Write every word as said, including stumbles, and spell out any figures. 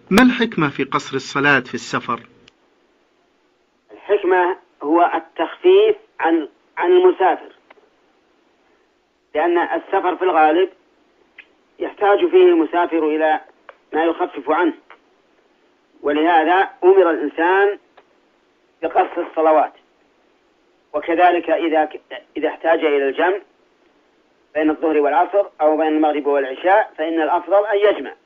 ما الحكمة في قصر الصلاة في السفر؟ الحكمة هو التخفيف عن عن المسافر، لأن السفر في الغالب يحتاج فيه المسافر إلى ما يخفف عنه، ولهذا أمر الإنسان بقصر الصلوات. وكذلك إذا إذا احتاج إلى الجمع بين الظهر والعصر أو بين المغرب والعشاء فإن الأفضل أن يجمع.